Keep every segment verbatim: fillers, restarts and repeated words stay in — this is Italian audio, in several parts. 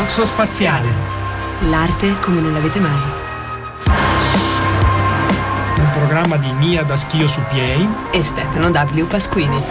Coxo Spaziale. L'arte come non l'avete mai. Un programma di Mia da Schio su Piei e Stefano W. Pasquini.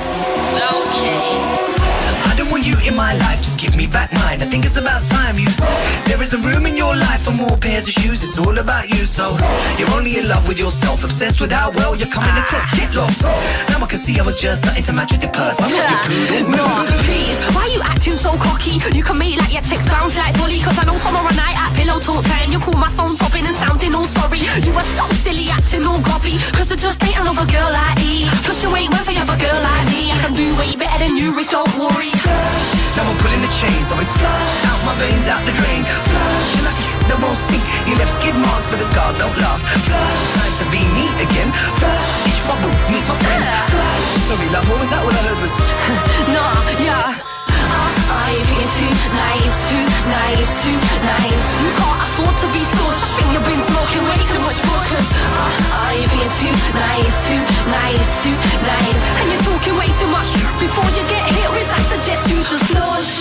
You in my life, just give me back mine. I think it's about time you. There isn't room in your life for more pairs of shoes. It's all about you, so you're only in love with yourself, obsessed with how well you're coming across. Get lost. Now I can see I was just starting to match with your purse. I'm not your poodle. No, please, why you acting so cocky? You can make like your chicks bounce like volley. Cause I know tomorrow night at pillow talk time you call my phone sobbing and sounding all sorry. You were so silly acting all gobby. Cause I just ain't another girl like me. Plus you ain't one for other girl like me. I can do way better than you, Rich, don't worry. Now I'm pulling the chains, always flush out my veins, out the drain. Flush, you're like you won't sink. You left skid marks, but the scars don't last. Flush, time to be me again. Flush, each one will meet my friends. Flush, sorry love, what was that? All I heard was nah, yeah. Are you being too nice, too nice, too nice? You can't afford to be scorched. I think you've been smoking way too much bush. uh, Are you being too nice, too nice, too nice? And you're talking way too much. Before you get hit with, I suggest you just flush.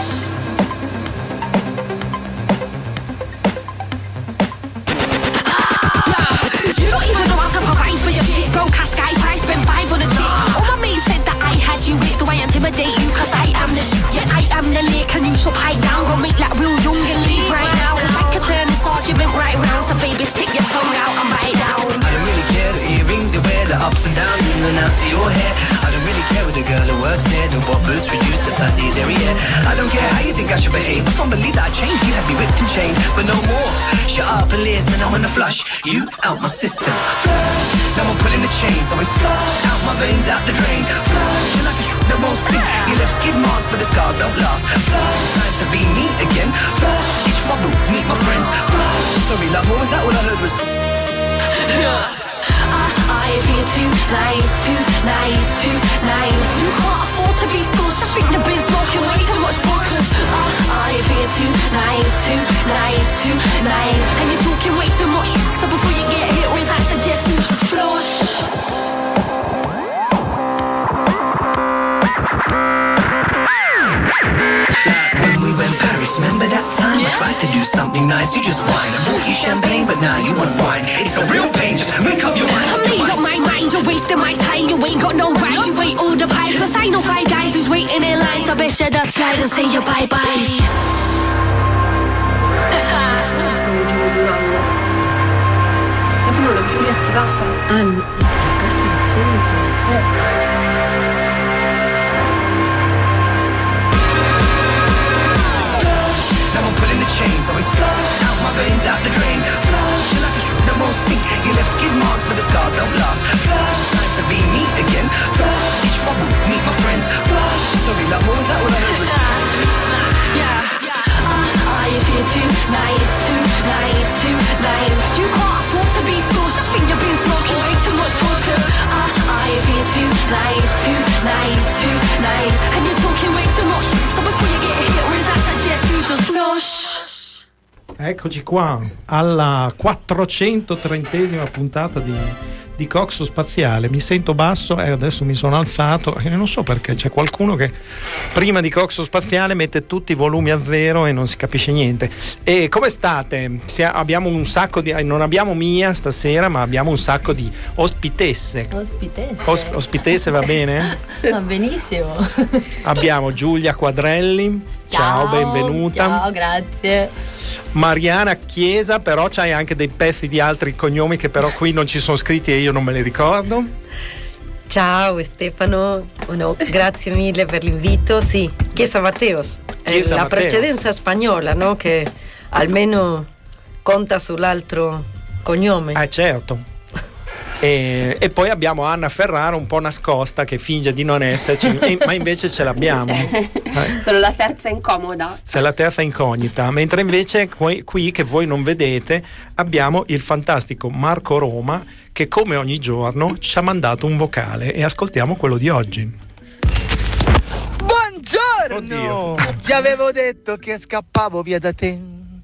You don't even know how to provide for your shit. Broke ass guys, I spent five on a chick. All my mates said that I had you with. Do I intimidate you? Cause I am the shit. Yeah, I am the lick. And you should pipe down. Go make like real young and leave right now. Cause I could turn this argument right round. So baby, stick your tongue out and bite down. I don't really care the earrings you wear, the ups and downs in and out to your hair. I don't really care with the girl who works here, the what boots reduce the size of your derriere. I don't care how you think I should behave. I can't believe that I changed. You had me whipped and chained, but no more. Shut up and listen, I'm gonna flush you out my system. Flush, now I'm pulling the chains, always flush out my veins, out the drain. Flush, you're like you won't sink. You left skid marks, but the scars don't last. Flush, time to be me again. Flush, each one will meet my friends. Flush, sorry love, what was that? All I heard was yeah. Are you being too nice, too nice, too nice? You can't afford to be scorched. I think you've been smoking way too much bush. uh, Are you being too nice, too nice, too nice? And you're talking way too much. So before you get hit with, I suggest you just flush. when we went Paris, remember that time? Yeah. I tried to do something nice, you just whine. I bought you champagne, but now you want wine. It's a real pain, just make up your mind. I made up my mind, you're wasting my time. You ain't got no right, you ain't all the pie. Cause I know five guys who's waiting in line. So best you just slide and say your bye-byes. Quanto non l'ho più riattivata? Ah, no. Chains always flush out my veins, out the drain. Flush, you're like you won't sink. You left skid marks, but the scars don't last. Flush, time to be me again. Flush, each one will meet my friends. Flush, sorry love, what was that? All I heard was yeah, yeah. Uh, are you being too nice, too nice, too nice? You can't afford to be scorched. I think you've been smoking way too much bush. uh, Are you being too nice, too nice, too nice? And you're talking way too much. So before you get hit with, I suggest you just flush. Eccoci qua alla quattrocentotrentesima puntata di, di Coxo Spaziale. Mi sento basso e adesso mi sono alzato e non so perché c'è qualcuno che prima di Coxo Spaziale mette tutti i volumi a zero e non si capisce niente. E come state? Si, abbiamo un sacco di non abbiamo Mia stasera, ma abbiamo un sacco di ospitesse. Ospitesse. Os, ospitesse va bene? Va benissimo. Abbiamo Giulia Quadrelli. Ciao, ciao, benvenuta. Ciao, grazie. Mariana Chiesa, però c'hai anche dei pezzi di altri cognomi che però qui non ci sono scritti e io non me li ricordo. Ciao Stefano, oh no, grazie mille per l'invito. Sì, Chiesa Mateos, Chiesa la Mateos. precedenza spagnola, no? Che almeno conta sull'altro cognome. Eh certo. E, e poi abbiamo Anna Ferrara un po' nascosta che finge di non esserci, e, ma invece ce l'abbiamo. Eh. Sono la terza incomoda. Sei la terza incognita, mentre invece qui, qui che voi non vedete abbiamo il fantastico Marco Roma che come ogni giorno ci ha mandato un vocale e ascoltiamo quello di oggi. Buongiorno! Oddio. Ti avevo detto che scappavo via da te,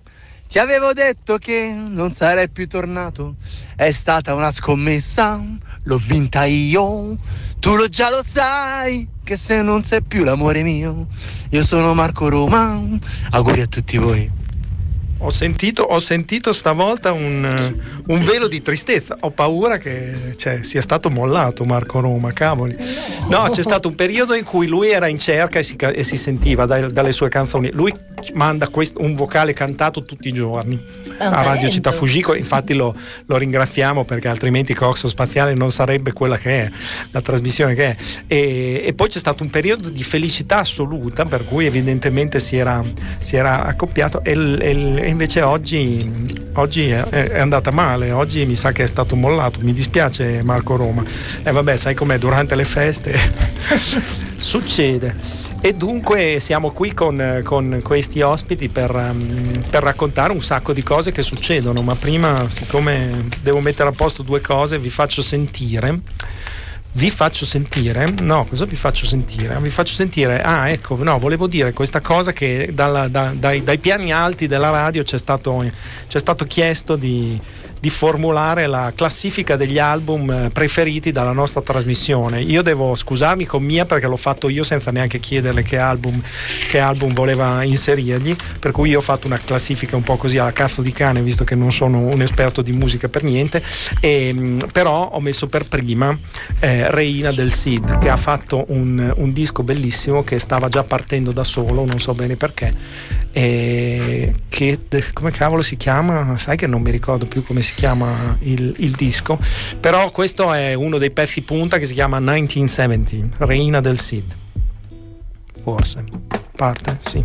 Ti avevo detto che non sarei più tornato, è stata una scommessa, l'ho vinta io, tu lo già lo sai, che se non sei più l'amore mio, io sono Marco Roma, auguri a tutti voi. Ho sentito, ho sentito stavolta un, un velo di tristezza. Ho paura che cioè, sia stato mollato Marco Roma, cavoli. No, c'è stato un periodo in cui lui era in cerca e si, e si sentiva dai, dalle sue canzoni. Lui manda questo, un vocale cantato tutti i giorni a Radio Città Fujiko. Infatti lo, lo ringraziamo, perché altrimenti Coxo Spaziale non sarebbe quella che è, la trasmissione che è. E, e poi c'è stato un periodo di felicità assoluta, per cui evidentemente si era, si era accoppiato e, il, e, il, e invece oggi, oggi è, è andata male. Oggi mi sa che è stato mollato. Mi dispiace Marco Roma. E eh, vabbè, sai com'è, durante le feste succede. E dunque siamo qui con, con questi ospiti per, um, per raccontare un sacco di cose che succedono, ma prima, siccome devo mettere a posto due cose, vi faccio sentire vi faccio sentire no, cosa vi faccio sentire? Vi faccio sentire, ah ecco, no, volevo dire questa cosa che dalla, da, dai, dai piani alti della radio c'è stato, c'è stato chiesto di di formulare la classifica degli album preferiti dalla nostra trasmissione. Io devo scusarmi con Mia, perché l'ho fatto io senza neanche chiederle che album, che album voleva inserirgli, per cui io ho fatto una classifica un po' così alla cazzo di cane, visto che non sono un esperto di musica per niente, e, però ho messo per prima eh, Reina del Cid, che ha fatto un, un disco bellissimo che stava già partendo da solo, non so bene perché, e che come cavolo si chiama? Sai che non mi ricordo più come si chiama il, il disco, però questo è uno dei pezzi punta che si chiama millenovecentosettanta, Reina del Cid. Forse parte, sì.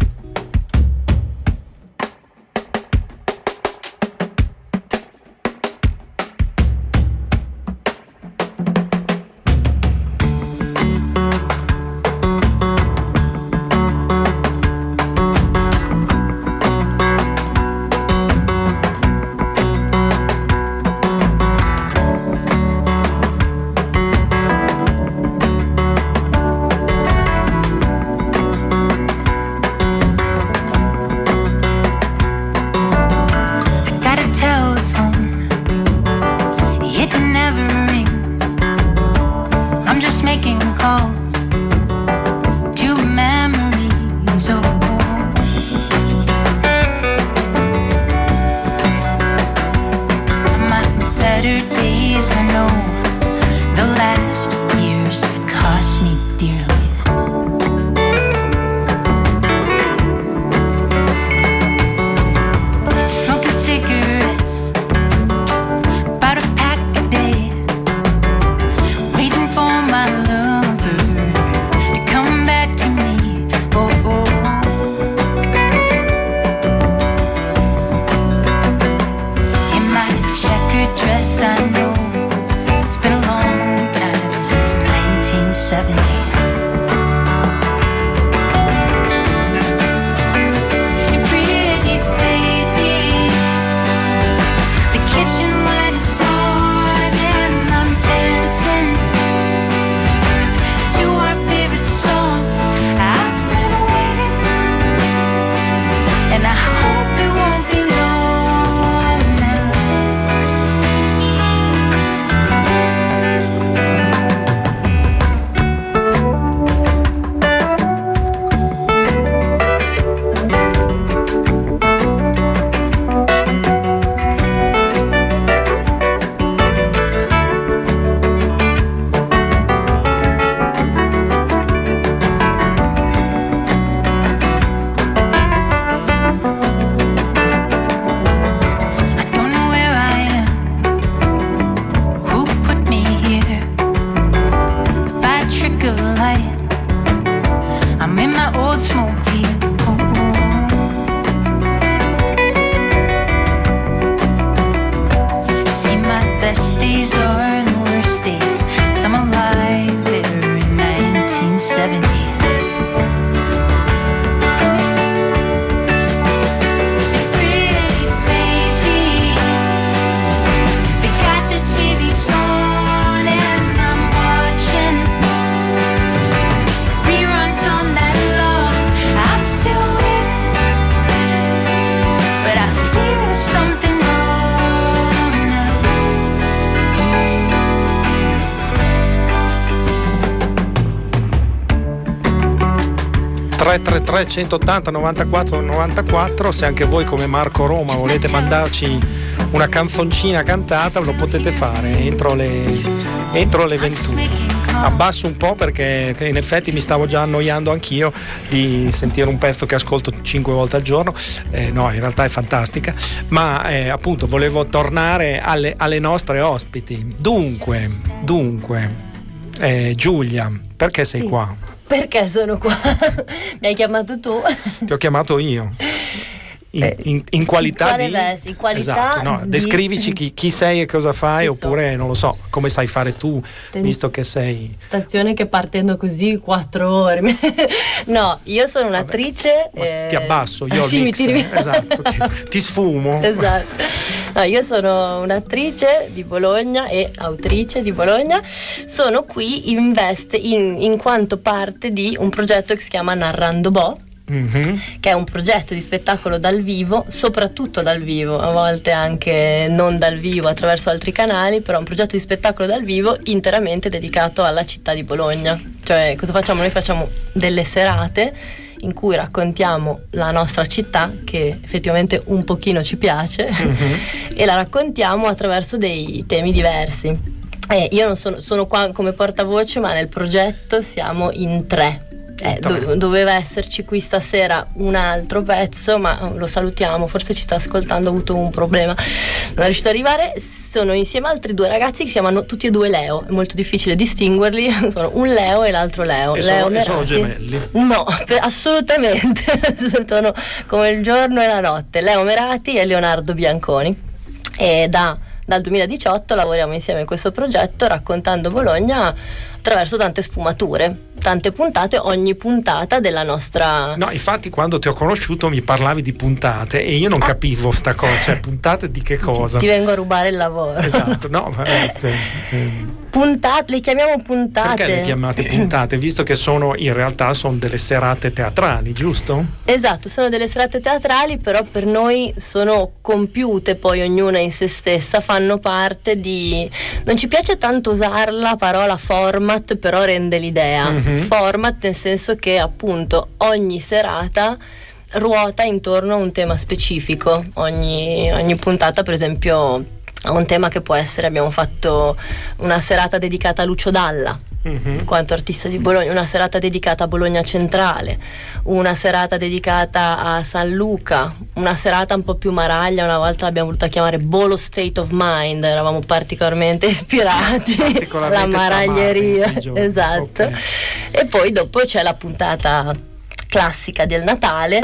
tre tre tre centottanta novantaquattro novantaquattro. Se anche voi come Marco Roma volete mandarci una canzoncina cantata, lo potete fare entro le, entro le ventuno. Abbasso un po' perché in effetti mi stavo già annoiando anch'io di sentire un pezzo che ascolto cinque volte al giorno. Eh, no, in realtà è fantastica, ma eh, appunto volevo tornare alle, alle nostre ospiti. Dunque, dunque, eh, Giulia, perché sei sì. qua? Perché sono qua? Mi hai chiamato tu? Ti ho chiamato io. In, in, in qualità in di vesti, in qualità esatto, no, di... descrivici chi, chi sei e cosa fai, Chi oppure so. non lo so, come sai fare tu, Tens- visto che sei Stazione che partendo così quattro ore. No, io sono un'attrice. eh... ti abbasso, io ah, ho sì, il mi mix, tiri... esatto, ti, ti sfumo. Esatto. No, io sono un'attrice di Bologna e autrice di Bologna. Sono qui in veste in, in quanto parte di un progetto che si chiama Narrando Bo. Mm-hmm. Che è un progetto di spettacolo dal vivo, soprattutto dal vivo, a volte anche non dal vivo attraverso altri canali, però un progetto di spettacolo dal vivo interamente dedicato alla città di Bologna. Cioè, cosa facciamo? Noi facciamo delle serate in cui raccontiamo la nostra città, che effettivamente un pochino ci piace, mm-hmm. e la raccontiamo attraverso dei temi diversi. Eh, io non sono, sono qua come portavoce, ma nel progetto siamo in tre. Eh, do- doveva esserci qui stasera un altro pezzo, ma lo salutiamo, forse ci sta ascoltando, ha avuto un problema, non è riuscito ad arrivare. Sono insieme a altri due ragazzi che si chiamano tutti e due Leo, è molto difficile distinguerli, sono un Leo e l'altro Leo. E Leo sono, e Merati. sono gemelli? No, per, assolutamente sono come il giorno e la notte. Leo Merati e Leonardo Bianconi, e da dal duemiladiciotto lavoriamo insieme in questo progetto raccontando Bologna attraverso tante sfumature, tante puntate, ogni puntata della nostra... No, infatti quando ti ho conosciuto mi parlavi di puntate e io non ah. capivo sta cosa, cioè puntate di che cosa? Ti vengo a rubare il lavoro. Esatto, no, ma, eh, eh, puntate, le chiamiamo puntate. Perché le chiamate puntate? Visto che sono, in realtà sono delle serate teatrali, giusto? Esatto, sono delle serate teatrali, però per noi sono compiute poi ognuna in se stessa, fanno parte di... Non ci piace tanto usare la parola format, però rende l'idea. Mm-hmm. Format nel senso che appunto ogni serata ruota intorno a un tema specifico, ogni, ogni puntata per esempio ha un tema che può essere, abbiamo fatto una serata dedicata a Lucio Dalla, mm-hmm. in quanto artista di Bologna, una serata dedicata a Bologna Centrale, una serata dedicata a San Luca, una serata un po' più maraglia, una volta l'abbiamo voluta chiamare Bolo State of Mind, eravamo particolarmente ispirati alla maraglieria, esatto. Okay. E poi dopo c'è la puntata classica del Natale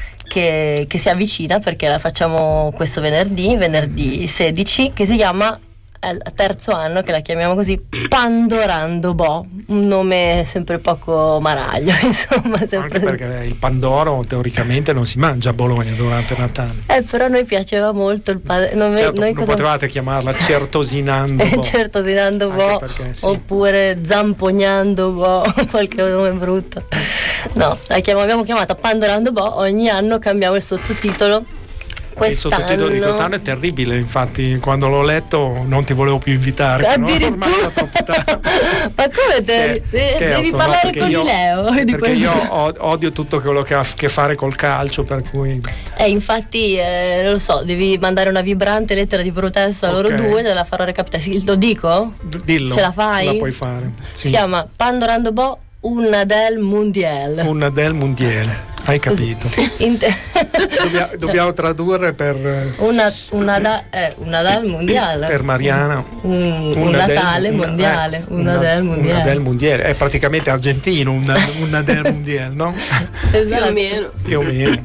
che, che si avvicina, perché la facciamo questo venerdì, venerdì sedici, che si chiama, è il terzo anno che la chiamiamo così, Pandorando Bo, un nome sempre poco maraglio, insomma. Sempre... Anche perché il pandoro teoricamente non si mangia a Bologna durante Natale. Eh, però a noi piaceva molto il pandoro. Non, certo, noi non cosa... potevate chiamarla Certosinando Bo. Certosinando Bo, perché, sì. Oppure Zampognando Bo, qualche nome brutto. No, la chiamo, abbiamo chiamata Pandorando Bo, ogni anno cambiamo il sottotitolo. Il sottotitolo di quest'anno è terribile, infatti quando l'ho letto non ti volevo più invitare. Addirittura? No? Troppo tardi. Ma come te? Scher- scherzo, devi parlare no, con io, i Leo di perché questo. io odio tutto quello che ha a che fare col calcio, per cui eh, infatti eh, non lo so, devi mandare una vibrante lettera di protesta a loro okay. due, te la farò recapitare. Sì, lo dico? D- dillo. Ce la fai? La puoi fare. Sì. Si chiama Pandorando Bo, una del mondial. Una del mondial. Hai capito? Te- Dobbiamo, dobbiamo tradurre per una, una, da, eh, una del mondiale per Mariana un, un Natale del, mondiale una, una, una del mondiale una del mondiale è praticamente argentino, una, una del mondiale, no? Esatto. Più o meno più o meno.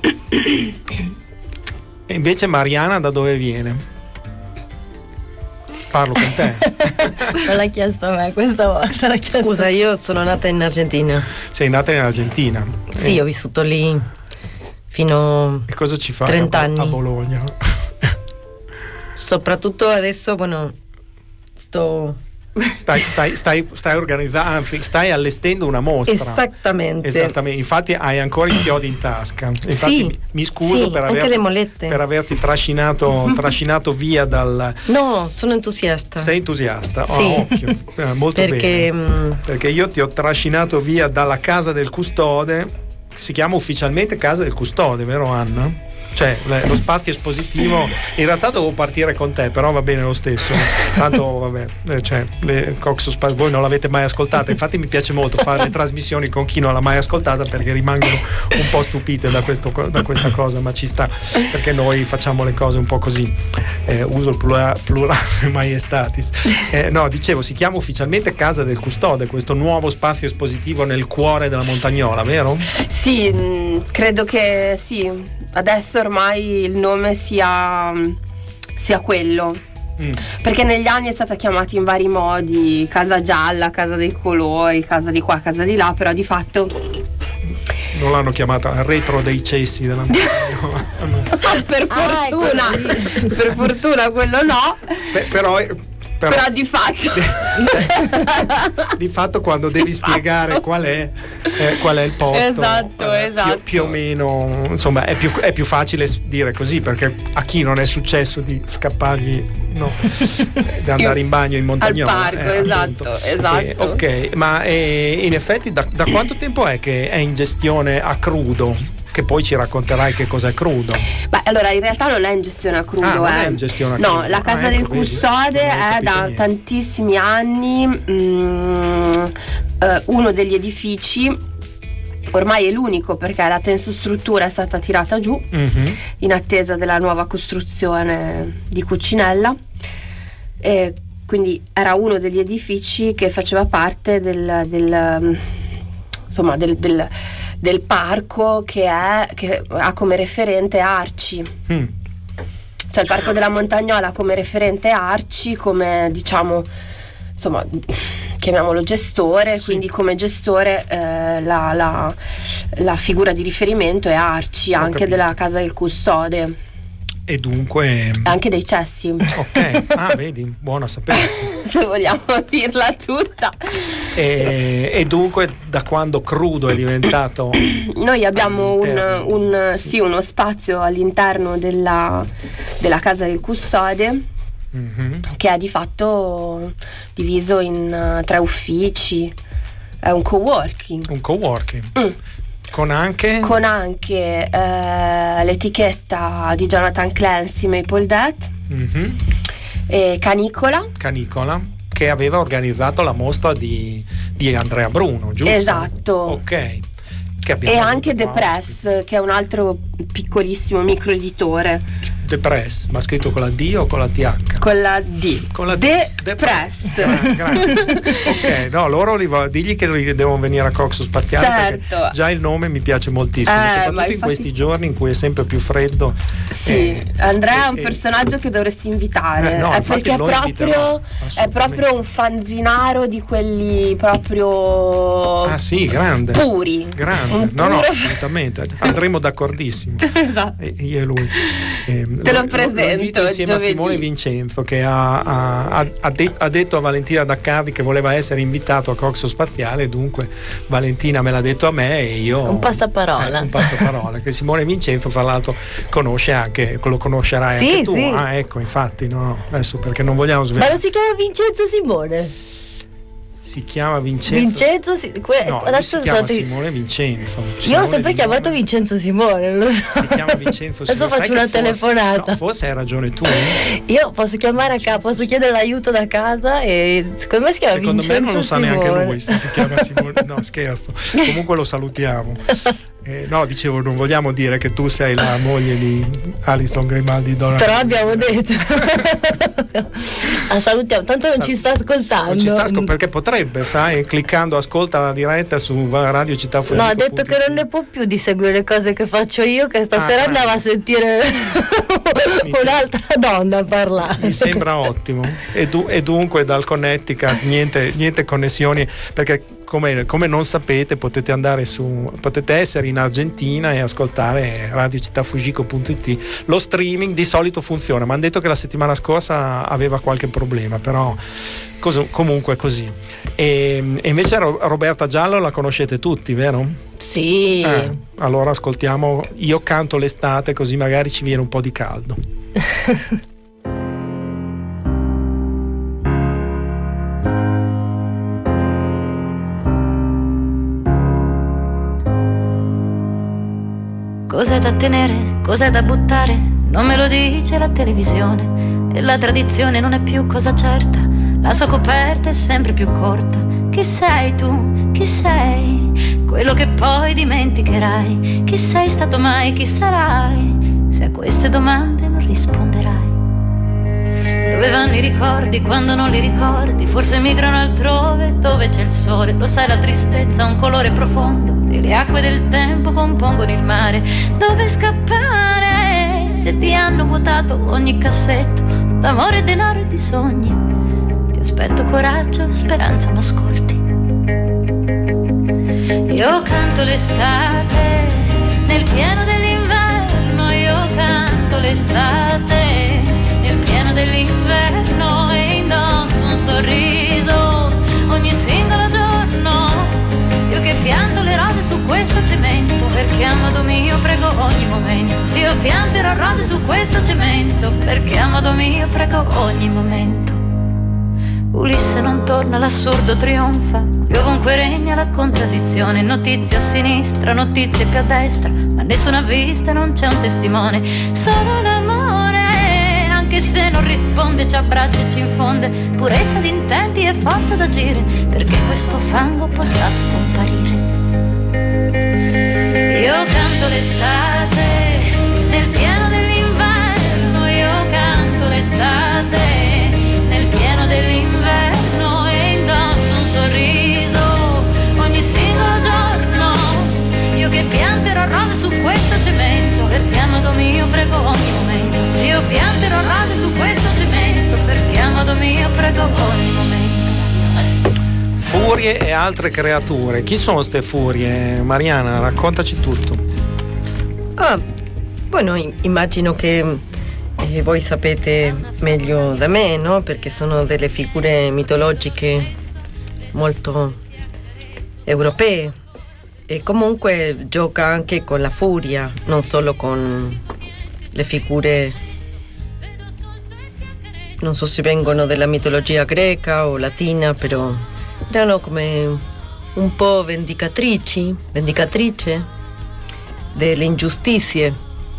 E invece Mariana da dove viene? Parlo con te. Non l'ha chiesto a me questa volta, l'ha chiesto. Scusa, io sono nata in Argentina. Sei nata in Argentina? Sì, e... ho vissuto lì fino e cosa ci fai trenta a, anni a Bologna? Soprattutto adesso, bueno, sto Stai, stai, stai, stai organizzando, anzi, stai allestendo una mostra. Esattamente. Esattamente. Infatti hai ancora i chiodi in tasca. Infatti sì, mi, mi scuso sì, per, anche averti, le mollette. per averti trascinato, trascinato via dal. No, sono entusiasta. Sei entusiasta? Sì. Oh, occhio. Eh, molto perché, bene. Mh... Perché io ti ho trascinato via dalla casa del custode si chiama ufficialmente Casa del Custode, vero Anna? Cioè le, lo spazio espositivo, in realtà dovevo partire con te, però va bene lo stesso, tanto vabbè, eh, cioè le Coxo, voi non l'avete mai ascoltata, infatti mi piace molto fare le trasmissioni con chi non l'ha mai ascoltata, perché rimangono un po' stupite da, questo, da questa cosa, ma ci sta, perché noi facciamo le cose un po' così, eh, uso il plurale, plurale maiestatis. Eh, no, dicevo, si chiama ufficialmente Casa del Custode, questo nuovo spazio espositivo nel cuore della Montagnola, vero? Sì, mh, credo che sì. Adesso ormai il nome sia, sia quello, mm. perché negli anni è stata chiamata in vari modi, Casa Gialla, Casa dei Colori, Casa di qua, Casa di là, però di fatto non l'hanno chiamata Retro dei Cessi della ah, per fortuna ah, ecco. Per fortuna quello no. Pe- però Però, però di fatto di fatto quando devi di spiegare qual è, eh, qual è il posto, esatto, eh, esatto. Più, più o meno insomma è più, è più facile dire così, perché a chi non è successo di scappargli no, di andare in bagno in Montagnola al parco, eh, esatto, esatto. Eh, ok, ma eh, in effetti da, da quanto tempo è che è in gestione a crudo? Che poi ci racconterai che cos'è crudo. Beh, allora in realtà non è in gestione a crudo. Ah, non è in gestione a no, crudo. La Casa ah, del ecco, Custode vedi, è da niente. tantissimi anni mm, eh, uno degli edifici, ormai è l'unico perché la tensostruttura è stata tirata giù mm-hmm. in attesa della nuova costruzione di Cucinella, e quindi era uno degli edifici che faceva parte del, del insomma del, del del parco che, è, che ha come referente Arci. Mm. Cioè il parco della Montagnola ha come referente Arci, come diciamo, insomma, chiamiamolo gestore, sì. Quindi come gestore eh, la, la, la figura di riferimento è Arci, Ho anche capito. Della Casa del Custode. E dunque anche dei cessi. Ok, ah vedi, buono a sapersi. Se vogliamo dirla tutta. E, e dunque da quando crudo è diventato noi abbiamo un, un, sì. Sì, uno spazio all'interno della, della Casa del Custode mm-hmm. che è di fatto diviso in uh, tre uffici, è un co-working un co-working mm. Con anche? Con anche eh, l'etichetta di Jonathan Clancy, Maple Death, mm-hmm. e Canicola. Canicola, che aveva organizzato la mostra di, di Andrea Bruno, giusto? Esatto. Ok. Che e anche The Press, che è un altro piccolissimo microeditore. The Press, ma scritto con la D o con la T H? Con la D. Con la D. The, The Press. Press. Gra- ok, no, loro li vo- digli che devono venire a Coxo Spaziale, certo. Perché già il nome mi piace moltissimo, eh, soprattutto infatti... in questi giorni in cui è sempre più freddo. Sì, eh, eh, Andrea è un eh, personaggio che dovresti invitare, eh, no, è perché è proprio, è proprio un fanzinaro di quelli proprio ah sì, grande, puri, grande, un no puro... no, assolutamente, andremo d'accordissimo. Esatto. E, io e lui. Eh, Te lo, lo presento. Lo invito insieme giovedì. a Simone Vincenzo, che ha, ha, ha, de- ha detto a Valentina D'accardi che voleva essere invitato a Coxo Spaziale, dunque Valentina me l'ha detto a me e io un passaparola eh, un passaparola che Simone Vincenzo fra l'altro conosce anche, lo conoscerai sì, anche tu. Sì. Ah ecco, infatti no, adesso perché non vogliamo svelare. Ma non si chiama Vincenzo Simone? Si chiama Vincenzo Vincenzo si, que- no, adesso si chiama stati... Simone Vincenzo. Io Simone ho sempre chiamato nome. Vincenzo Simone, lo so. Si chiama Vincenzo Simone. Adesso faccio una forse, telefonata. No, forse hai ragione tu. Io posso chiamare a casa, posso chiedere l'aiuto da casa e secondo me si chiama secondo Vincenzo me non lo sa Simone. neanche lui se si chiama Simone. No, scherzo. Comunque lo salutiamo. Eh, no, dicevo, non vogliamo dire che tu sei la moglie di Alison Grimaldi Donald. Però abbiamo detto. Ah, salutiamo, tanto non Sal- ci sta ascoltando. Non ci sta ascoltando perché potrebbe, sai, cliccando ascolta la diretta su Radio Città Fugico. No, ha detto che non ne può più di seguire le cose che faccio io, che stasera ah, andava a sentire un'altra sembra, donna a parlare. Mi sembra ottimo. E, du- e dunque dal Connecticut niente, niente connessioni, perché Come, come non sapete potete andare su, potete essere in Argentina e ascoltare radio città fugico punto it. Lo streaming di solito funziona, mi hanno detto che la settimana scorsa aveva qualche problema, però cos- comunque è così. E, e invece Roberta Giallo la conoscete tutti, vero? Sì. Eh, allora ascoltiamo Io canto l'estate, così magari ci viene un po' di caldo. Cos'è da tenere, cos'è da buttare, non me lo dice la televisione. E la tradizione non è più cosa certa, la sua coperta è sempre più corta. Chi sei tu? Chi sei? Quello che poi dimenticherai. Chi sei stato mai? Chi sarai? Se a queste domande non risponderai. Dove vanno i ricordi quando non li ricordi? Forse migrano altrove dove c'è il sole. Lo sai, la tristezza ha un colore profondo e le acque del tempo compongono il mare. Dove scappare se ti hanno vuotato ogni cassetto d'amore, denaro e di sogni? Ti aspetto coraggio, speranza, ma ascolti. Io canto l'estate nel pieno dell'inverno. Io canto l'estate nel pieno dell'inverno e indosso un sorriso ogni singolo giorno. Io che pianto le rose su questo cemento, perché amato mio prego ogni momento. Sì, io pianterò rose su questo cemento, perché amato mio prego ogni momento. Ulisse non torna, l'assurdo trionfa, e ovunque regna la contraddizione. Notizie a sinistra, notizie più a destra, ma nessuno ha visto e non c'è un testimone. Solo l'amore, anche se non risponde, ci abbraccia e ci infonde purezza di intenti e forza d'agire, perché questo fango possa scomparire. Io canto l'estate nel pieno dell'inverno. Io canto l'estate nel pieno dell'inverno e indosso un sorriso ogni singolo giorno. Io che pianterò rose su questo cemento, perché amato mio prego ogni momento. Sì, io pianterò rose su questo cemento, perché amato mio prego ogni momento. Furie e altre creature. Chi sono ste furie? Mariana, raccontaci tutto. Ah, bueno, immagino che eh, voi sapete meglio da me, no? Perché sono delle figure mitologiche molto europee e comunque gioca anche con la furia, non solo con le figure, non so se vengono della mitologia greca o latina, però erano come un po' vendicatrici, vendicatrice delle ingiustizie.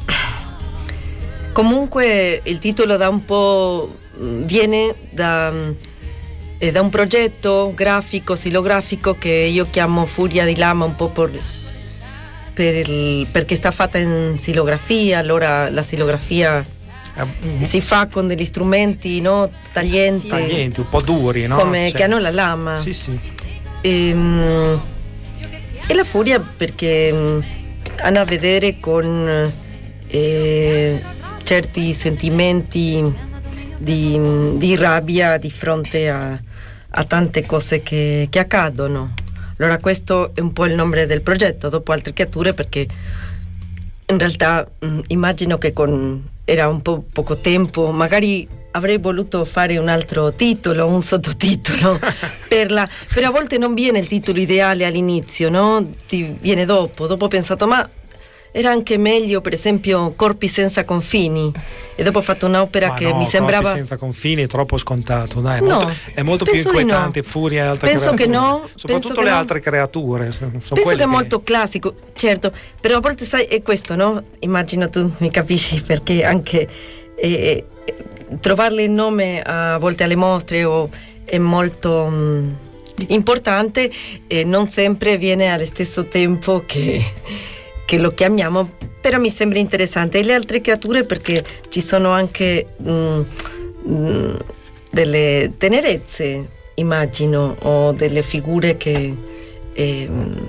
Comunque il titolo da un po' viene da, eh, da un progetto grafico, stilografico che io chiamo Furia di Lama, un po' per, per il, perché sta fatta in stilografia. Allora la stilografia si fa con degli strumenti, no? taglienti, taglienti un po' duri, no? come cioè, che hanno la lama. Sì, sì. E, e la furia perché hanno a vedere con eh, certi sentimenti di, di rabbia di fronte a, a tante cose che, che accadono. Allora questo è un po' il nome del progetto, dopo altre creature, perché in realtà mh, immagino che con era un po' poco tempo, magari avrei voluto fare un altro titolo, un sottotitolo per la, però a volte non viene il titolo ideale all'inizio, no? Ti viene dopo, dopo ho pensato ma era anche meglio per esempio Corpi senza confini, e dopo ho fatto un'opera ma che no, mi sembrava Corpi senza confini è troppo scontato, dai, è no, molto, è molto più inquietante no. Furia e altre penso creature. che no, soprattutto penso le che altre no. creature sono penso quelle che è che... molto classico, certo, però a volte sai è questo, no? Immagino tu mi capisci, perché anche eh, trovarle il nome a volte alle mostre o è molto mh, importante e non sempre viene allo stesso tempo che, che lo chiamiamo, però mi sembra interessante. E le altre creature perché ci sono anche mh, mh, delle tenerezze, immagino, o delle figure che eh,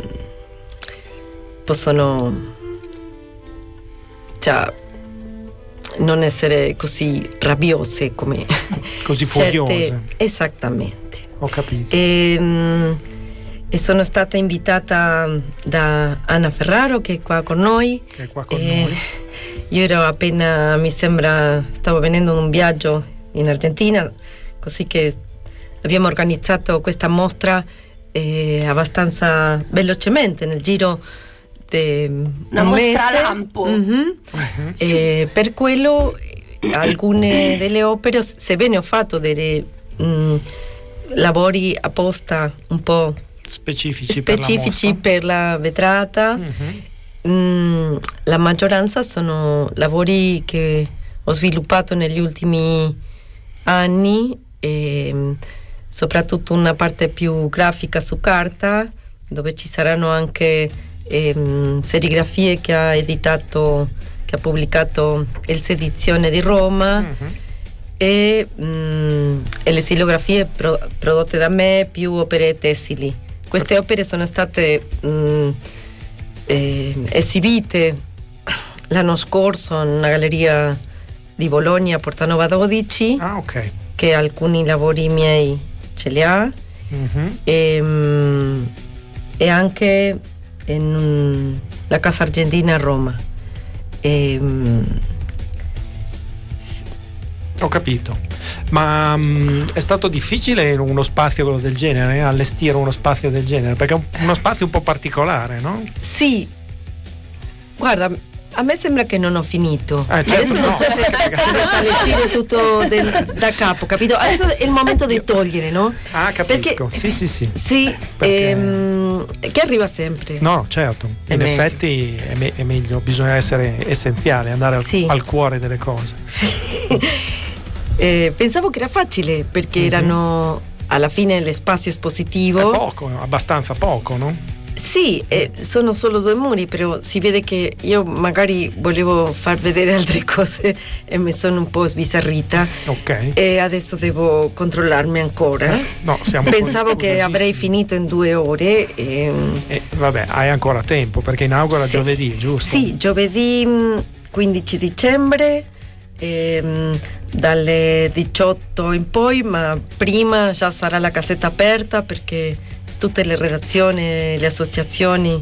possono cioè non essere così rabbiose come così certe, furiose. Esattamente. Ho capito. E, mh, e sono stata invitata da Anna Ferraro che è qua con noi. Che è qua con e noi. Io ero appena, mi sembra, stavo venendo in un viaggio in Argentina, così che abbiamo organizzato questa mostra eh, abbastanza velocemente nel giro di una un mostra mese. lampo. Mm-hmm. Uh-huh, sì. E per quello alcune delle opere, sebbene ho fatto dei mh, lavori apposta un po' specifici, specifici per la, per la vetrata, uh-huh. mh, la maggioranza sono lavori che ho sviluppato negli ultimi anni, e soprattutto una parte più grafica su carta, dove ci saranno anche ehm, serigrafie che ha editato, che ha pubblicato Elsa Edizione di Roma, mm-hmm. e, mh, e le stilografie pro, prodotte da me, più opere tessili. Queste opere sono state mh, eh, esibite l'anno scorso in una galleria di Bologna, Portanova dodici, ah, okay. che alcuni lavori miei ce li ha, mm-hmm. e, mh, e anche in la Casa Argentina a Roma. E, mh, ho capito, ma mh, è stato difficile in uno spazio del genere, allestire uno spazio del genere, perché è un, uno spazio un po' particolare, no? Sì, guarda, a me sembra che non ho finito. Eh, certo, adesso non no. so se si deve allestire tutto del, da capo, capito? Adesso è il momento di togliere, no? Ah, capisco. Perché, sì, sì, sì. Sì, perché... ehm, che arriva sempre. No, certo. È in meglio. effetti è, me- è meglio, bisogna essere essenziali, andare al, Sì. al cuore delle cose. Sì. eh, pensavo che era facile, perché Mm-hmm. erano alla fine lo spazio espositivo. È poco, abbastanza poco, no? Sì, eh, sono solo due muri, però si vede che io magari volevo far vedere altre cose e mi sono un po' sbizzarrita. Ok. E adesso devo controllarmi ancora. No, siamo Pensavo che avrei finito in due ore. E... E, vabbè, hai ancora tempo, perché inaugura Sì. giovedì, giusto? Sì, giovedì mh, quindici dicembre, ehm, dalle diciotto in poi, ma prima già sarà la cassetta aperta, perché tutte le redazioni, le associazioni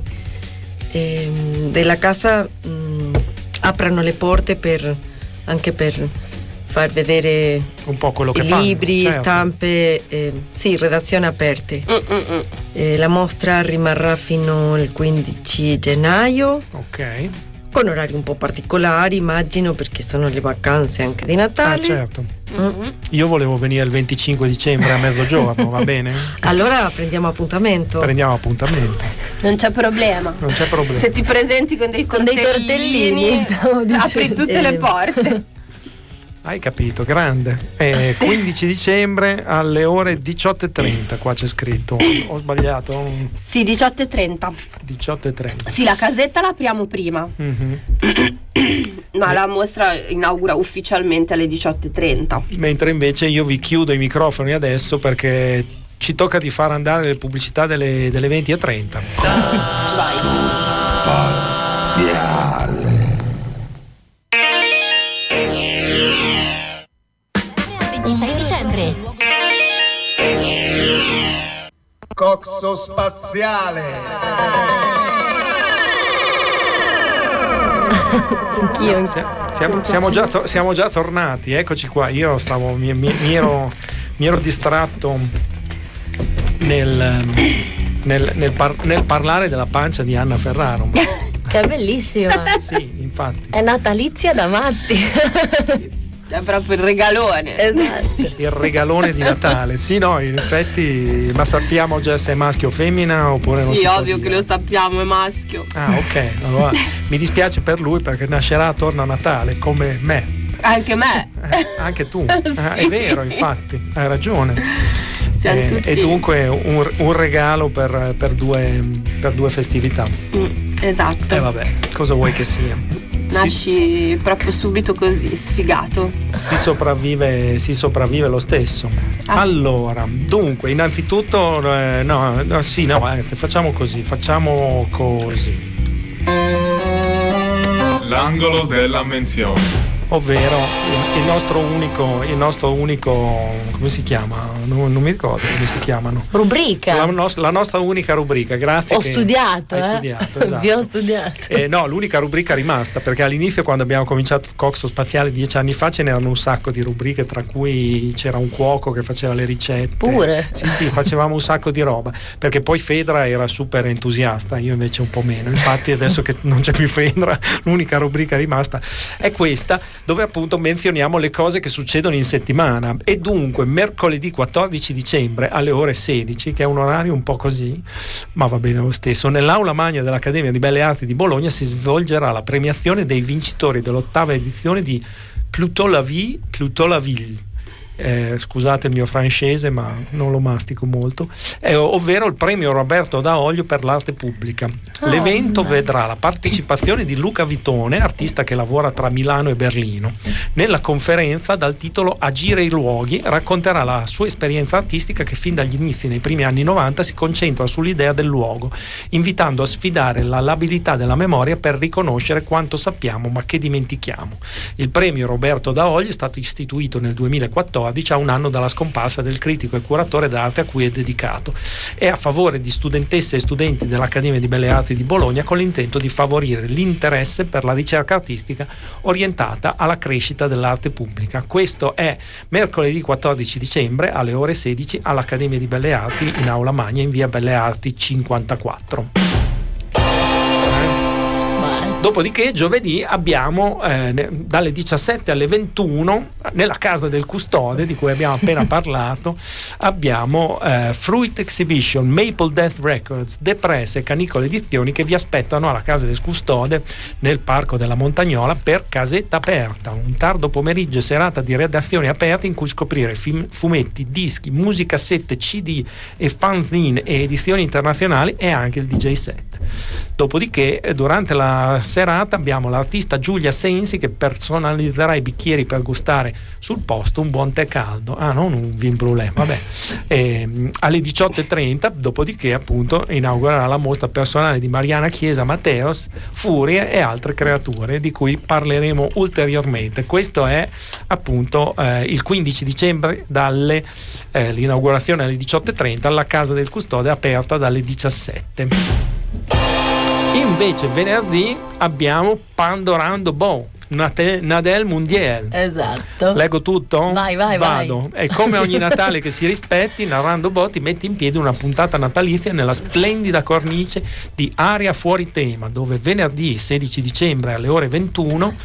ehm, della casa mh, aprono le porte per, anche per far vedere un po' quello che i fanno, libri, certo. stampe, eh, sì, redazioni aperte. Mm-mm. Eh, la mostra rimarrà fino al quindici gennaio, Ok. con orari un po' particolari, immagino, perché sono le vacanze anche di Natale. Ah, certo. Mm. Io volevo venire il venticinque dicembre a mezzogiorno, va bene? Allora prendiamo appuntamento. Prendiamo appuntamento. Non c'è problema. Non c'è problema. Se ti presenti con dei Con dei tortellini, tortellini, stavo dicendo. apri tutte Eh. le porte. Hai capito, grande. Eh, quindici dicembre alle ore diciotto e trenta, qua c'è scritto. Ho sbagliato? Sì, diciotto e trenta. diciotto e trenta. Sì, la casetta la apriamo prima, Mhm. ma la mostra inaugura ufficialmente alle diciotto e trenta. Mentre invece io vi chiudo i microfoni adesso, perché ci tocca di far andare le pubblicità delle, delle venti e trenta. ventisei dicembre. Coxo spaziale. Anch'io. Si- Siamo, siamo, già, to- siamo già tornati, eccoci qua. Io stavo, mi, mi- mi ero, mi ero distratto nel, nel, nel, par- nel parlare della pancia di Anna Ferraro. Che è bellissima. Sì, infatti. È natalizia da matti. È proprio il regalone. Esatto. Il regalone di Natale. Sì, no, in effetti, ma sappiamo già se è maschio o femmina oppure non Sì, si può ovvio dire? che lo sappiamo, è maschio. Ah, ok. Allora, mi dispiace per lui, perché nascerà attorno a Natale, come me. Anche me. Eh, anche tu. Ah, è vero, infatti, hai ragione. Siamo Eh, tutti- e dunque un, un regalo per, per, due, per due festività. Mm, esatto. E vabbè, cosa vuoi che sia? Si, Nasci proprio subito così, sfigato. si sopravvive, si sopravvive lo stesso. Ah. Allora, dunque, innanzitutto, eh, no, no, sì, no, eh, facciamo così, facciamo così. L'angolo della menzione. Ovvero il, il nostro unico, il nostro unico, come si chiama? Non, non mi ricordo come si chiamano. Rubrica. La, nos- la nostra unica rubrica, grazie. Ho che studiato, Hai eh. studiato, esatto. Vi ho studiato. Eh, no, l'unica rubrica rimasta, perché all'inizio, quando abbiamo cominciato Coxo Spaziale dieci anni fa, ce n'erano un sacco di rubriche, tra cui c'era un cuoco che faceva le ricette. Pure? Sì, sì, facevamo un sacco di roba, perché poi Fedra era super entusiasta, io invece un po' meno. Infatti adesso che non c'è più Fedra, l'unica rubrica rimasta è questa, dove appunto menzioniamo le cose che succedono in settimana. E dunque mercoledì quattordici quattordici dicembre alle ore sedici, che è un orario un po' così, ma va bene lo stesso, nell'aula magna dell'Accademia di Belle Arti di Bologna si svolgerà la premiazione dei vincitori dell'ottava edizione di Plutôt la vie, Plutôt la ville. Eh, scusate il mio francese, ma non lo mastico molto, eh, ovvero il premio Roberto D'Aolio per l'arte pubblica. Oh, L'evento no. vedrà la partecipazione di Luca Vitone, artista che lavora tra Milano e Berlino. Nella conferenza dal titolo Agire i luoghi racconterà la sua esperienza artistica che fin dagli inizi nei primi anni novanta si concentra sull'idea del luogo, invitando a sfidare la labilità della memoria per riconoscere quanto sappiamo ma che dimentichiamo. Il premio Roberto D'Aolio è stato istituito nel duemilaquattordici, a un anno dalla scomparsa del critico e curatore d'arte a cui è dedicato. È a favore di studentesse e studenti dell'Accademia di Belle Arti di Bologna, con l'intento di favorire l'interesse per la ricerca artistica orientata alla crescita dell'arte pubblica. Questo è mercoledì quattordici dicembre alle ore sedici all'Accademia di Belle Arti in Aula Magna in via Belle Arti cinquantaquattro. Dopodiché giovedì abbiamo eh, dalle diciassette alle ventuno nella casa del custode di cui abbiamo appena parlato abbiamo eh, Fruit Exhibition, Maple Death Records, Depresse e Canicole Edizioni che vi aspettano alla casa del custode nel Parco della Montagnola per Casetta Aperta, un tardo pomeriggio e serata di redazioni aperte in cui scoprire film, fumetti, dischi, musicassette, C D e fanzine e edizioni internazionali e anche il D J set. Dopodiché durante la serata abbiamo l'artista Giulia Sensi che personalizzerà i bicchieri per gustare sul posto un buon tè caldo, ah non un vin brûlé, vabbè. E, alle diciotto e trenta dopodiché appunto inaugurerà la mostra personale di Mariana Chiesa Matteos, Furie e altre creature, di cui parleremo ulteriormente. Questo è appunto eh, il quindici dicembre dalle eh, l'inaugurazione alle diciotto e trenta alla casa del custode aperta dalle diciassette. Invece venerdì abbiamo Pandorando Bo, Nadel Mondial. Esatto. Leggo tutto? Vai, vai, Vado. vai. E come ogni Natale che si rispetti, Narrando Bo ti mette in piedi una puntata natalizia nella splendida cornice di Aria Fuori Tema, dove venerdì sedici dicembre alle ore ventuno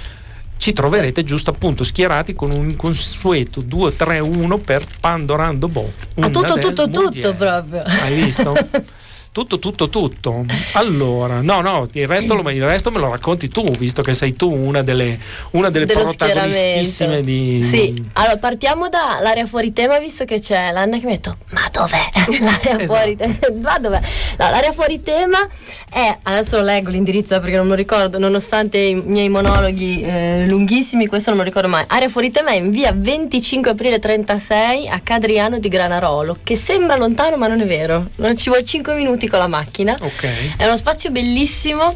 ci troverete giusto appunto schierati con un consueto due tre uno per Pandorando Bo. Ah, tutto, tutto, tutto proprio. Hai visto? Tutto, tutto, tutto. Allora, no, no, il resto, lo, il resto me lo racconti tu, visto che sei tu una delle, una delle protagonistissime di... Sì, allora partiamo dall'area fuori tema, visto che c'è l'Anna che mi ha detto, ma dov'è l'area esatto. fuori tema? Ma dov'è? No, l'area fuori tema è, adesso lo leggo l'indirizzo perché non me lo ricordo, nonostante i miei monologhi eh, lunghissimi, questo non me lo ricordo mai. Area fuori tema è in via venticinque aprile trentasei a Cadriano di Granarolo, che sembra lontano ma non è vero, non ci vuole cinque minuti con la macchina. Okay. È uno spazio bellissimo,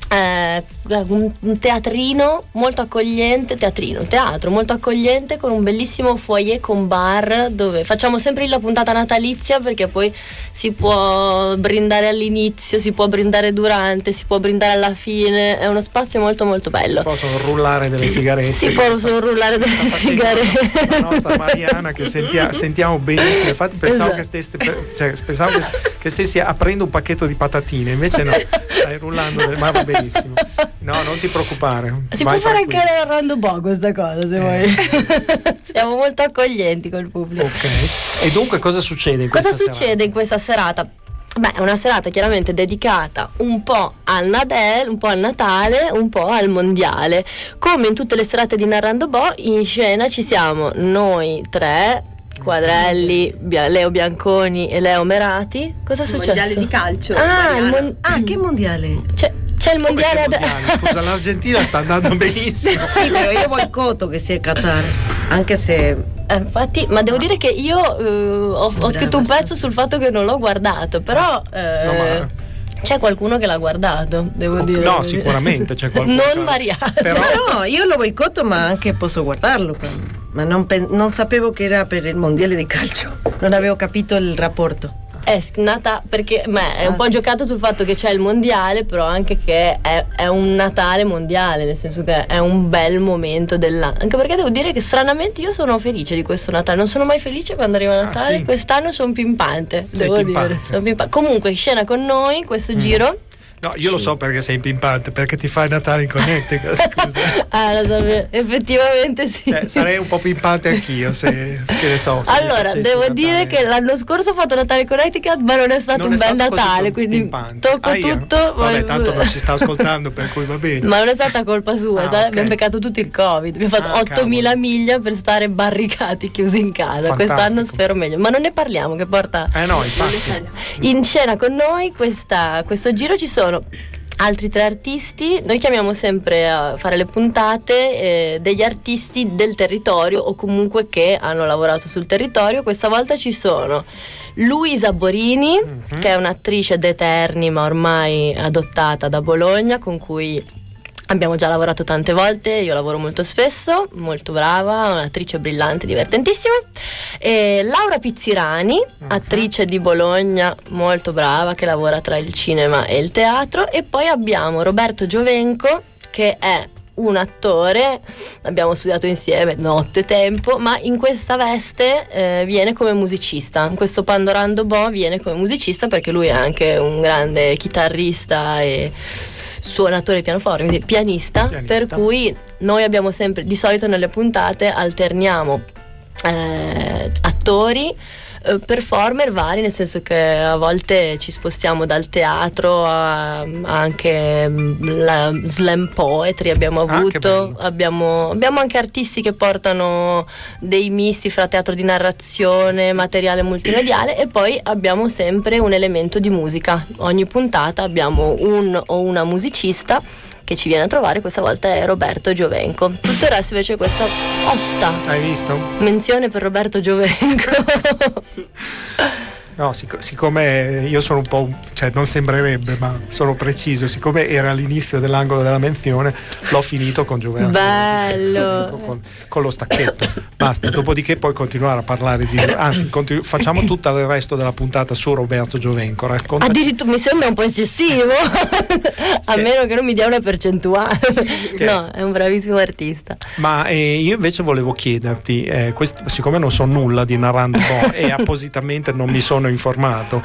eh, un, un teatrino molto accogliente, teatrino, un teatro molto accogliente con un bellissimo foyer con bar dove facciamo sempre la puntata natalizia perché poi si può brindare all'inizio, si può brindare durante, si può brindare alla fine, è uno spazio molto molto bello. Si possono rullare delle sigarette. Si possono rullare delle sigarette. La nostra Mariana che sentia, sentiamo benissimo, infatti pensavo, esatto. che, stesse, cioè, pensavo che, che stessi aprendo un pacchetto di patatine, invece no, stai rullando delle, ma va benissimo. No, non ti preoccupare. Si Vai può fare tranquillo. anche narrando un po' questa cosa se eh. vuoi. Siamo molto accoglienti col pubblico. Ok. E dunque cosa succede in cosa questa succede serata? in questa serata? Beh, è una serata chiaramente dedicata un po' al Nadel, un po' al Natale, un po' al Mondiale. Come in tutte le serate di Narrando Bo, in scena ci siamo noi tre, Quadrelli, Bia- Leo Bianconi e Leo Merati. Cosa è successo? Mondiale di calcio. Ah, il mon- ah che mondiale? C'è, c'è il mondiale, ad- mondiale? Scusa, l'Argentina sta andando benissimo. Sì, però io boicotto che sia Qatar, anche se eh, infatti, ma devo dire che io eh, ho, ho scritto un pezzo sul fatto che non l'ho guardato, però eh, no, ma... c'è qualcuno che l'ha guardato, devo okay, dire. No, sicuramente c'è qualcuno. Non variato. Però no, io lo boicotto, ma anche posso guardarlo. Ma non, pen- non sapevo che era per il mondiale di calcio. Non avevo capito il rapporto. È nata perché beh, è un po' giocato sul fatto che c'è il mondiale, però anche che è, è un Natale mondiale, nel senso che è un bel momento dell'anno. Anche perché devo dire che stranamente io sono felice di questo Natale. Non sono mai felice quando arriva Natale. Ah, sì? Quest'anno sono pimpante, Sei devo pimpante. dire. Sono pimpante. Comunque, in scena con noi questo mm. giro No, io lo so perché sei pimpante, perché ti fai Natale in Connecticut, scusa. Ah, lo sapevo, effettivamente sì. Cioè, sarei un po' pimpante anch'io, se, che ne so. Se allora, devo Natale... dire che l'anno scorso ho fatto Natale in Connecticut, ma non è stato non un è bel Natale, quindi pimpante. Tocco ah, tutto. Vabbè, tanto non ci sta ascoltando, per cui va bene. Ma non è stata colpa sua, ah, okay. Abbiamo beccato tutto il Covid, abbiamo fatto ah, ottomila miglia per stare barricati, chiusi in casa. Fantastico. Quest'anno spero meglio, ma non ne parliamo, che porta eh no, infatti. In scena con noi questa, questo giro ci sono altri tre artisti. Noi chiamiamo sempre a fare le puntate eh, degli artisti del territorio o comunque che hanno lavorato sul territorio. Questa volta ci sono Luisa Borini, mm-hmm. che è un'attrice d'Eterni ma ormai adottata da Bologna, con cui abbiamo già lavorato tante volte, io lavoro molto spesso, molto brava, un'attrice brillante, divertentissima. E Laura Pizzirani, uh-huh. attrice di Bologna, molto brava, che lavora tra il cinema e il teatro. E poi abbiamo Roberto Giovenco, che è un attore, abbiamo studiato insieme notte tempo, ma in questa veste eh, viene come musicista. In questo Pandorando Bo viene come musicista perché lui è anche un grande chitarrista e suonatore di pianoforte, quindi pianista, pianista, per cui noi abbiamo sempre, di solito nelle puntate alterniamo eh, attori, eh, performer vari, nel senso che a volte ci spostiamo dal teatro a, a anche la slam poetry abbiamo avuto, ah, abbiamo, abbiamo anche artisti che portano dei misti fra teatro di narrazione, materiale multimediale, e poi abbiamo sempre un elemento di musica. Ogni puntata abbiamo un o una musicista che ci viene a trovare. Questa volta è Roberto Giovenco. Tutto il resto invece questa osta. Hai visto? Menzione per Roberto Giovenco. No, sic- siccome io sono un po', cioè non sembrerebbe, ma sono preciso, siccome era all'inizio dell'angolo della menzione, l'ho finito con Giovenco. Bello. Con, con lo stacchetto. Basta, dopodiché puoi continuare a parlare di, anzi, continu- facciamo tutto il resto della puntata su Roberto Giovenco. Racconta. Addirittura mi sembra un po' eccessivo. A meno che non mi dia una percentuale. Scherzo. No, è un bravissimo artista. Ma eh, io invece volevo chiederti, eh, questo, siccome non so nulla di Narrando Bo e appositamente non mi sono informato,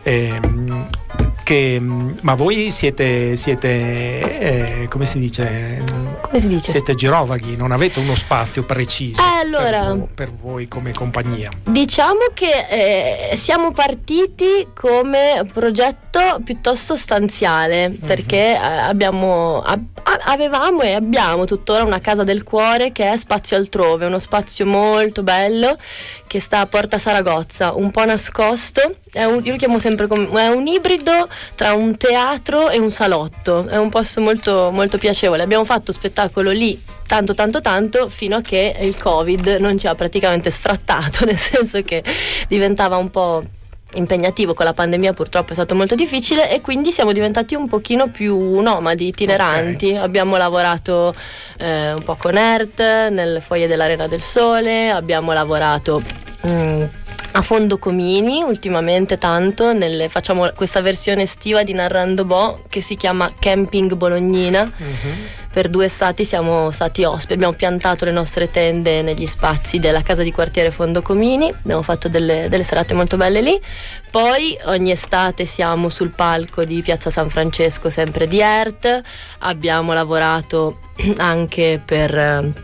ehm, che, ma voi siete siete eh, come si dice? Come si dice? Siete girovaghi, non avete uno spazio preciso eh, allora, per, voi, per voi come compagnia. Diciamo che eh, siamo partiti come progetto piuttosto stanziale, mm-hmm. perché eh, abbiamo a, avevamo e abbiamo tuttora una casa del cuore che è Spazio Altrove, uno spazio molto bello che sta a Porta Saragozza, un po' nascosto. È un, io lo chiamo sempre come è un ibrido tra un teatro e un salotto, è un posto molto molto piacevole. Abbiamo fatto spettacolo lì tanto tanto tanto fino a che il Covid non ci ha praticamente sfrattato, nel senso che diventava un po' impegnativo, con la pandemia purtroppo è stato molto difficile, e quindi siamo diventati un pochino più nomadi, itineranti. Okay. Abbiamo lavorato eh, un po' con E R T nel foyer dell'Arena del Sole, abbiamo lavorato mm, a Fondocomini ultimamente tanto, nelle, facciamo questa versione estiva di Narrando Bo che si chiama Camping Bolognina. Mm-hmm. Per due estati siamo stati ospiti, abbiamo piantato le nostre tende negli spazi della casa di quartiere Fondocomini, abbiamo fatto delle, delle serate molto belle lì. Poi ogni estate siamo sul palco di Piazza San Francesco, sempre di E R T, abbiamo lavorato anche per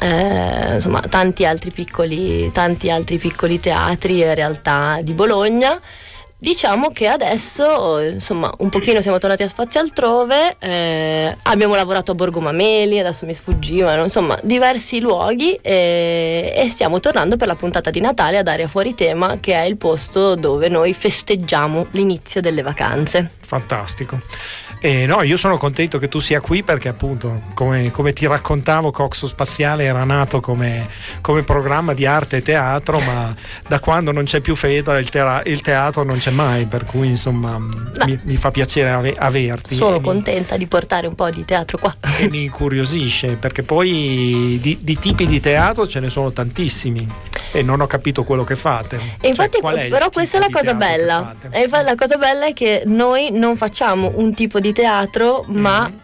Eh, insomma tanti altri piccoli tanti altri piccoli teatri e realtà di Bologna. Diciamo che adesso insomma un pochino siamo tornati a Spazio Altrove, eh, abbiamo lavorato a Borgo Mameli, adesso mi sfuggivano, insomma diversi luoghi, e, e stiamo tornando per la puntata di Natale ad Aria Fuori Tema, che è il posto dove noi festeggiamo l'inizio delle vacanze. Fantastico. Eh, no, io sono contento che tu sia qui perché appunto come, come ti raccontavo, Coxo Spaziale era nato come, come programma di arte e teatro, ma da quando non c'è più Feda il, tera- il teatro non c'è mai, per cui insomma mi, mi fa piacere ave- averti. Sono contenta mi, di portare un po' di teatro qua e mi incuriosisce perché poi di, di tipi di teatro ce ne sono tantissimi e non ho capito quello che fate. E infatti cioè, però questa è la cosa bella, e infatti la cosa bella è che noi non facciamo un tipo di teatro, ma mm.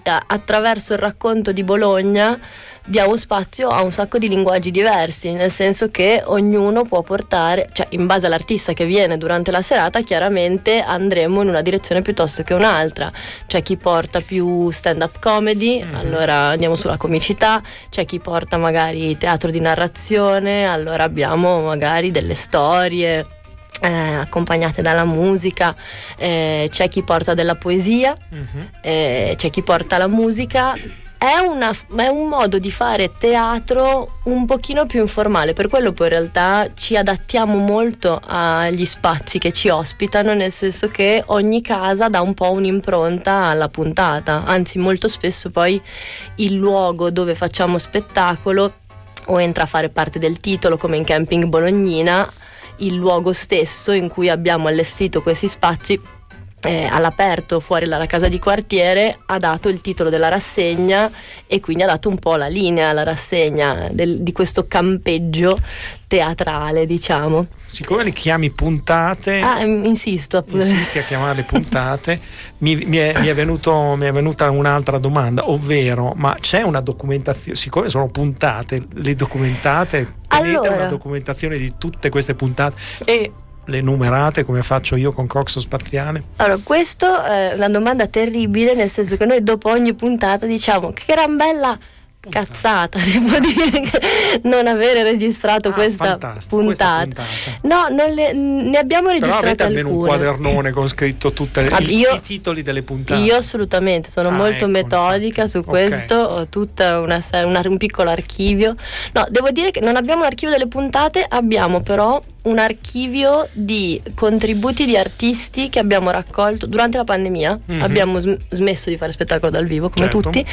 a- attraverso il racconto di Bologna diamo spazio a un sacco di linguaggi diversi, nel senso che ognuno può portare, cioè in base all'artista che viene durante la serata, chiaramente andremo in una direzione piuttosto che un'altra. C'è chi porta più stand-up comedy, mm-hmm. allora andiamo sulla comicità, c'è chi porta magari teatro di narrazione, allora abbiamo magari delle storie Eh, accompagnate dalla musica, eh, c'è chi porta della poesia, mm-hmm. eh, c'è chi porta la musica. È, una, è un modo di fare teatro un pochino più informale, per quello poi in realtà ci adattiamo molto agli spazi che ci ospitano, nel senso che ogni casa dà un po' un'impronta alla puntata, anzi molto spesso poi il luogo dove facciamo spettacolo o entra a fare parte del titolo, come in Camping Bolognina, il luogo stesso in cui abbiamo allestito questi spazi eh, all'aperto fuori dalla casa di quartiere ha dato il titolo della rassegna e quindi ha dato un po' la linea alla rassegna del, di questo campeggio teatrale, diciamo. Siccome le chiami puntate, ah, insisto insisti a chiamarle puntate, mi, mi, è, mi, è venuto, mi è venuta un'altra domanda, ovvero, ma c'è una documentazione, siccome sono puntate, le documentate, tenete allora, una documentazione di tutte queste puntate e le numerate come faccio io con Coxo Spaziale? Allora, questo è una domanda terribile, nel senso che noi dopo ogni puntata diciamo che gran bella cazzata, si può dire, che non avere registrato ah, questa, puntata. questa puntata. No, non le, ne abbiamo registrate però avete almeno alcune. Un quadernone con scritto tutti ah, i, io, i titoli delle puntate. Io assolutamente sono ah, molto ecco, metodica infatti. su questo, okay. Ho tutta una, una, un piccolo archivio. No, devo dire che non abbiamo un archivio delle puntate, abbiamo però un archivio di contributi di artisti che abbiamo raccolto durante la pandemia. Mm-hmm. Abbiamo sm- smesso di fare spettacolo dal vivo come certo. tutti,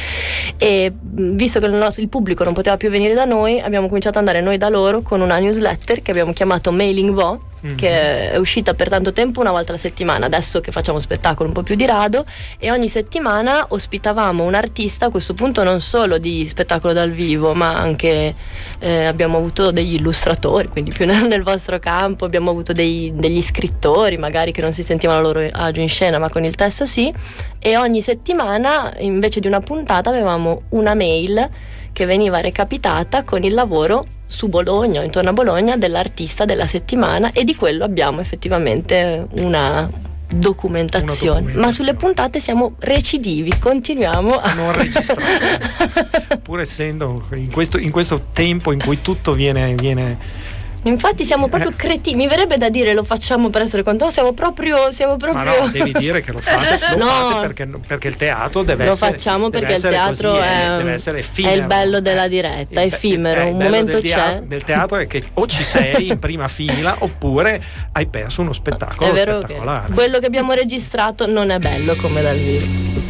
e visto che il, nostro, il pubblico non poteva più venire da noi, abbiamo cominciato ad andare noi da loro con una newsletter che abbiamo chiamato Mailing Vo, mm-hmm. che è uscita per tanto tempo una volta alla settimana, adesso che facciamo spettacolo un po' più di rado, e ogni settimana ospitavamo un artista, a questo punto non solo di spettacolo dal vivo ma anche eh, abbiamo avuto degli illustratori, quindi più nel, nel vostro campo, abbiamo avuto dei, degli scrittori magari che non si sentivano a loro agio in scena ma con il testo sì, e ogni settimana invece di una puntata avevamo una mail che veniva recapitata con il lavoro su Bologna o intorno a Bologna dell'artista della settimana, e di quello abbiamo effettivamente una documentazione, una documentazione. Ma sulle puntate siamo recidivi, continuiamo a non registrare pur essendo in questo, in questo tempo in cui tutto viene, viene infatti siamo proprio eh. cretini, mi verrebbe da dire lo facciamo per essere contenti, siamo proprio siamo proprio ma no, devi dire che lo fate, lo no, fate perché, perché il teatro deve lo essere lo facciamo perché il teatro così, è, deve essere effimero, è il bello della diretta, è effimero, eh, un momento del c'è dia- del teatro è che o ci sei in prima fila oppure hai perso uno spettacolo è vero spettacolare. Che quello che abbiamo registrato non è bello come dal vivo.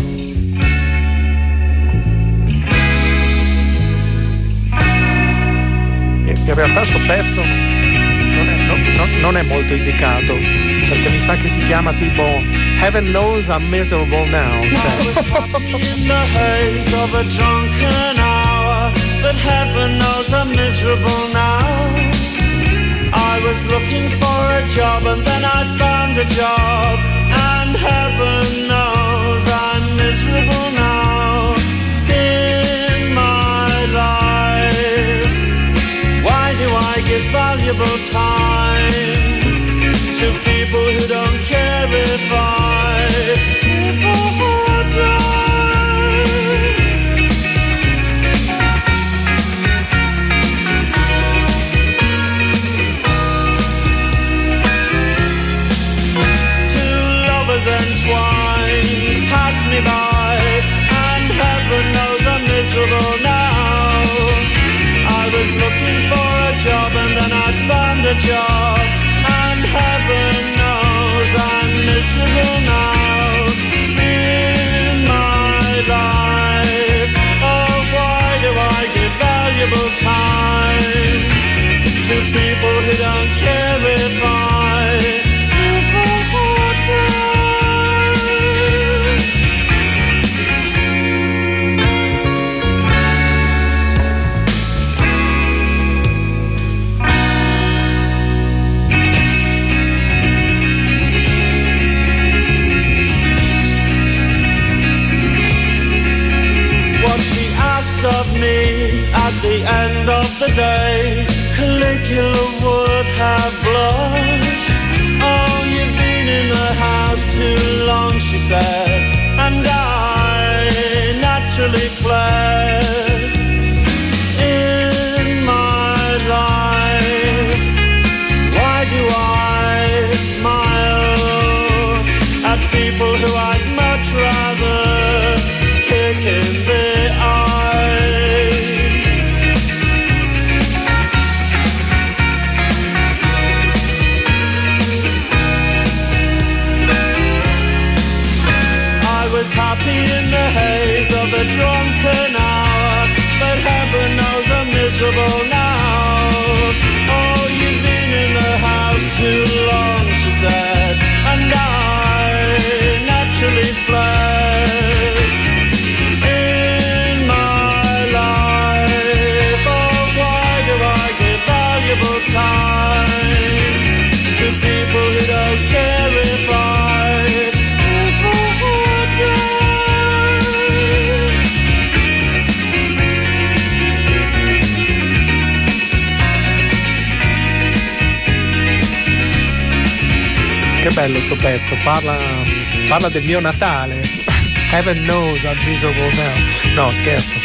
In realtà sto pezzo non è, no, no, non è molto indicato, perché mi sa che si chiama tipo Heaven Knows I'm Miserable Now, cioè. In the haze of a drunken hour, but heaven knows I'm miserable now. I was looking for a job and then I found a job, and heaven knows I'm miserable now in my life. Why do I give valuable time to people who don't care if I live or die? Two lovers entwined pass me by, and heaven knows I'm miserable now. I was looking for a job and then I found a job, and heaven knows I'm miserable now in my life. Oh, why do I give valuable time to people who don't care if I live or die? the end of the day, Caligula would have blushed. Oh, you've been in the house too long, she said, and I naturally fled. In my life, why do I smile at people who I'd much rather kick in the eye? I was happy in the haze of a drunken hour, but heaven knows I'm miserable now. Oh, you've been in the house too long, she said, and I naturally fled. In my life, oh, why do I give valuable time to people who don't care if I, if I die? Che bello sto pezzo, parla, parla del mio Natale. Heaven knows I'm miserable now. No, scherzo.